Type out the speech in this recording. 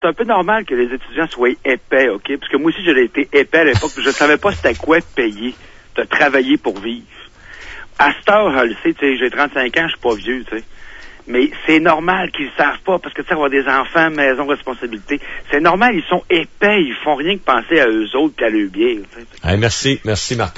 c'est un peu normal que les étudiants soient épais, OK? Parce que moi aussi, j'ai été épais à l'époque, je savais pas c'était quoi payer, de travailler pour vivre. À cette heure, je le sais, tu sais, j'ai 35 ans, je suis pas vieux, tu sais. Mais c'est normal qu'ils savent pas, parce que tu sais, avoir des enfants, maison, responsabilité, c'est normal, ils sont épais, ils font rien que penser à eux autres et à leur bière, tu sais. Hey, merci Martin.